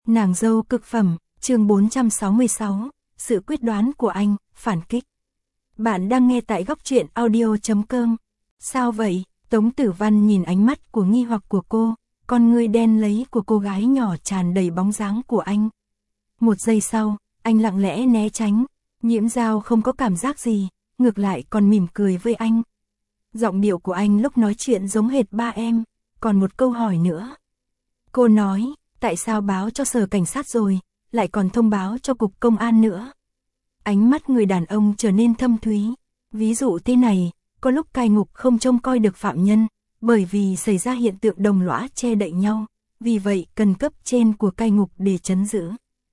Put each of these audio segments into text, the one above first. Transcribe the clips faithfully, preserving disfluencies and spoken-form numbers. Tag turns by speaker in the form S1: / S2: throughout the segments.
S1: Nàng dâu cực phẩm, chương bốn trăm sáu mươi sáu, sự quyết đoán của anh, phản kích. Bạn đang nghe tại góc truyện audio chấm com. Sao vậy? Tống Tử Văn nhìn ánh mắt của nghi hoặc của cô, con ngươi đen lấy của cô gái nhỏ tràn đầy bóng dáng của anh. Một giây sau, anh lặng lẽ né tránh, Nhiễm Dao không có cảm giác gì, ngược lại còn mỉm cười với anh. Giọng điệu của anh lúc nói chuyện giống hệt ba em, còn một câu hỏi nữa. Cô nói, tại sao báo cho sở cảnh sát rồi, lại còn thông báo cho cục công an nữa. Ánh mắt người đàn ông trở nên thâm thúy. Ví dụ thế này, có lúc cai ngục không trông coi được phạm nhân, bởi vì xảy ra hiện tượng đồng lõa che đậy nhau, vì vậy cần cấp trên của cai ngục để trấn giữ.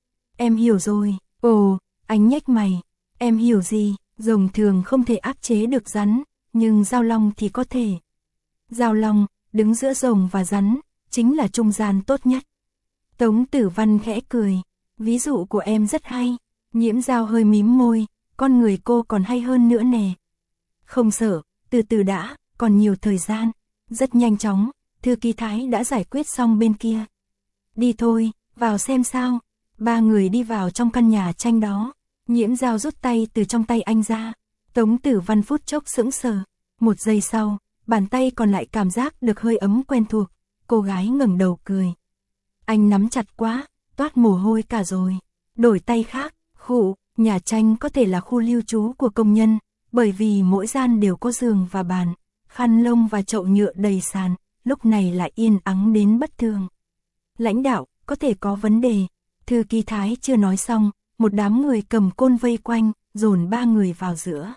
S1: Em hiểu rồi. Ồ, anh nhếch mày. Em hiểu gì? Rồng thường không thể áp chế được rắn, nhưng dao long thì có thể. Dao long, đứng giữa rồng và rắn, chính là trung gian tốt nhất. Tống Tử Văn khẽ cười. Ví dụ của em rất hay. Nhiễm Dao hơi mím môi, con người cô còn hay hơn nữa nè. Không sợ, từ từ đã, còn nhiều thời gian. Rất nhanh chóng, thư ký Thái đã giải quyết xong bên kia. Đi thôi, vào xem sao. Ba người đi vào trong căn nhà tranh đó. Nhiễm Dao rút tay từ trong tay anh ra. Tống Tử Văn phút chốc sững sờ. Một giây sau, bàn tay còn lại cảm giác được hơi ấm quen thuộc. Cô gái ngẩng đầu cười. Anh nắm chặt quá, toát mồ hôi cả rồi. Đổi tay khác, khụ, nhà tranh có thể là khu lưu trú của công nhân, bởi vì mỗi gian đều có giường và bàn, khăn lông và chậu nhựa đầy sàn, lúc này lại yên ắng đến bất thường. Lãnh đạo, có thể có vấn đề. Thư ký Thái chưa nói xong, một đám người cầm côn vây quanh, dồn ba người vào giữa.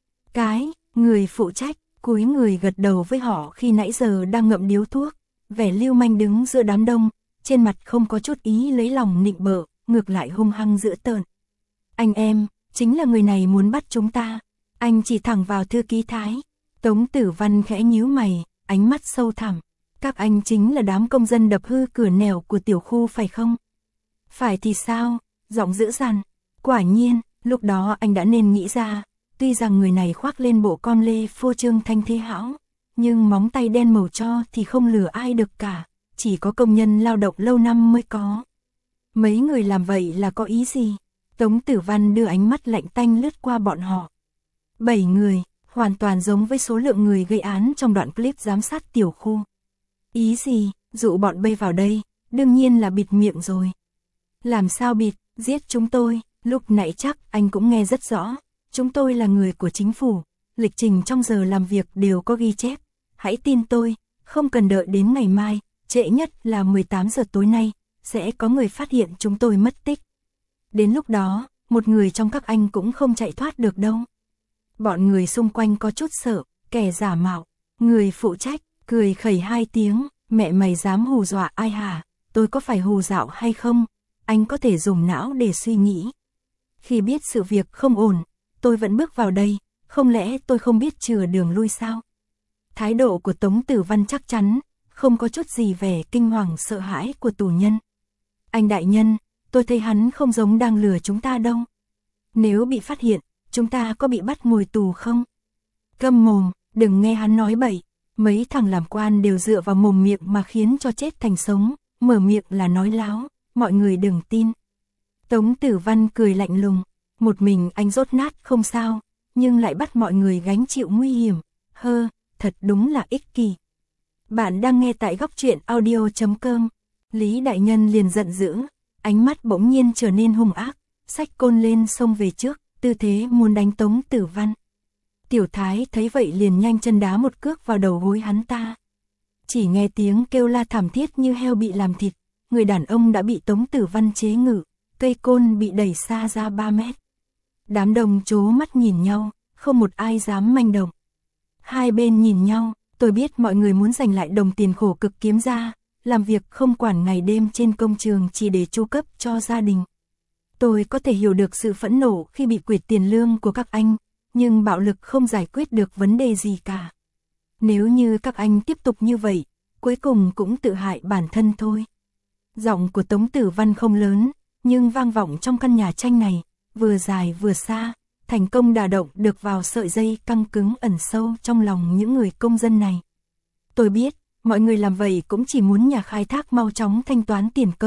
S1: Cái, người phụ trách, cúi người gật đầu với họ khi nãy giờ đang ngậm điếu thuốc, vẻ lưu manh đứng giữa đám đông, trên mặt không có chút ý lấy lòng nịnh bợ, ngược lại hung hăng dữ tợn. Anh em, chính là người này muốn bắt chúng ta. Anh chỉ thẳng vào thư ký Thái. Tống Tử Văn khẽ nhíu mày, ánh mắt sâu thẳm. Các anh chính là đám công dân đập hư cửa nẻo của tiểu khu phải không? Phải thì sao? Giọng dữ dằn. Quả nhiên, lúc đó anh đã nên nghĩ ra, tuy rằng người này khoác lên bộ con lê phô trương thanh thế hão, nhưng móng tay đen màu tro thì không lừa ai được cả, chỉ có công nhân lao động lâu năm mới có. Mấy người làm vậy là có ý gì? Tống Tử Văn đưa ánh mắt lạnh tanh lướt qua bọn họ. Bảy người, hoàn toàn giống với số lượng người gây án trong đoạn clip giám sát tiểu khu. Ý gì? Dụ bọn bay vào đây, đương nhiên là bịt miệng rồi. Làm sao bịt? Giết chúng tôi. Lúc nãy chắc anh cũng nghe rất rõ. Chúng tôi là người của chính phủ, lịch trình trong giờ làm việc đều có ghi chép. Hãy tin tôi, không cần đợi đến ngày mai, trễ nhất là mười tám giờ tối nay, sẽ có người phát hiện chúng tôi mất tích. Đến lúc đó, một người trong các anh cũng không chạy thoát được đâu. Bọn người xung quanh có chút sợ, kẻ giả mạo. Người phụ trách, cười khẩy hai tiếng, mẹ mày dám hù dọa ai hả? Tôi có phải hù dạo hay không? Anh có thể dùng não để suy nghĩ. Khi biết sự việc không ổn, tôi vẫn bước vào đây, không lẽ tôi không biết chừa đường lui sao? Thái độ của Tống Tử Văn chắc chắn, không có chút gì vẻ kinh hoàng sợ hãi của tù nhân. Anh đại nhân, tôi thấy hắn không giống đang lừa chúng ta đâu. Nếu bị phát hiện, chúng ta có bị bắt ngồi tù không? Câm mồm, đừng nghe hắn nói bậy. Mấy thằng làm quan đều dựa vào mồm miệng mà khiến cho chết thành sống, mở miệng là nói láo, mọi người đừng tin. Tống Tử Văn cười lạnh lùng, một mình anh rốt nát không sao, nhưng lại bắt mọi người gánh chịu nguy hiểm, hơ, thật đúng là ích kỷ. Bạn đang nghe tại góc truyện audio chấm com. Lý đại nhân liền giận dữ, ánh mắt bỗng nhiên trở nên hung ác, xách côn lên xông về trước, tư thế muốn đánh Tống Tử Văn. Tiểu Thái thấy vậy liền nhanh chân đá một cước vào đầu gối hắn ta. Chỉ nghe tiếng kêu la thảm thiết như heo bị làm thịt, người đàn ông đã bị Tống Tử Văn chế ngự, cây côn bị đẩy xa ra ba mét. Đám đông trố mắt nhìn nhau, không một ai dám manh động. Hai bên nhìn nhau, tôi biết mọi người muốn giành lại đồng tiền khổ cực kiếm ra, làm việc không quản ngày đêm trên công trường chỉ để chu cấp cho gia đình. Tôi có thể hiểu được sự phẫn nộ khi bị quỵt tiền lương của các anh, nhưng bạo lực không giải quyết được vấn đề gì cả. Nếu như các anh tiếp tục như vậy, cuối cùng cũng tự hại bản thân thôi. Giọng của Tống Tử Văn không lớn, nhưng vang vọng trong căn nhà tranh này, vừa dài vừa xa, thành công đả động được vào sợi dây căng cứng ẩn sâu trong lòng những người công dân này. Tôi biết, mọi người làm vậy cũng chỉ muốn nhà khai thác mau chóng thanh toán tiền công,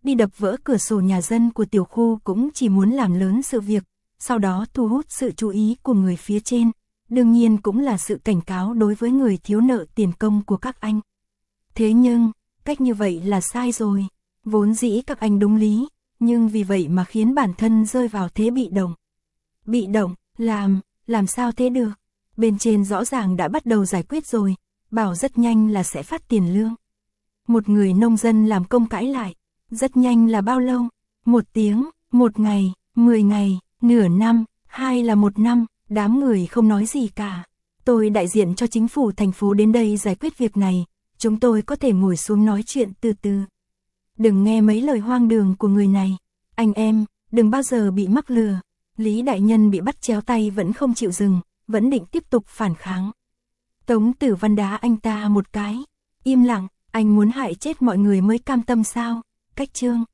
S1: đi đập vỡ cửa sổ nhà dân của tiểu khu cũng chỉ muốn làm lớn sự việc, sau đó thu hút sự chú ý của người phía trên, đương nhiên cũng là sự cảnh cáo đối với người thiếu nợ tiền công của các anh. Thế nhưng, cách như vậy là sai rồi, vốn dĩ các anh đúng lý, nhưng vì vậy mà khiến bản thân rơi vào thế bị động. Bị động, làm, làm sao thế được? Bên trên rõ ràng đã bắt đầu giải quyết rồi, bảo rất nhanh là sẽ phát tiền lương. Một người nông dân làm công cãi lại, rất nhanh là bao lâu? Một tiếng, một ngày, mười ngày, nửa năm, hai là một năm, đám người không nói gì cả. Tôi đại diện cho chính phủ thành phố đến đây giải quyết việc này, chúng tôi có thể ngồi xuống nói chuyện từ từ. Đừng nghe mấy lời hoang đường của người này, anh em, đừng bao giờ bị mắc lừa. Lý đại nhân bị bắt chéo tay vẫn không chịu dừng, vẫn định tiếp tục phản kháng. Tống Tử Văn đá anh ta một cái, im lặng, anh muốn hại chết mọi người mới cam tâm sao? Cách chương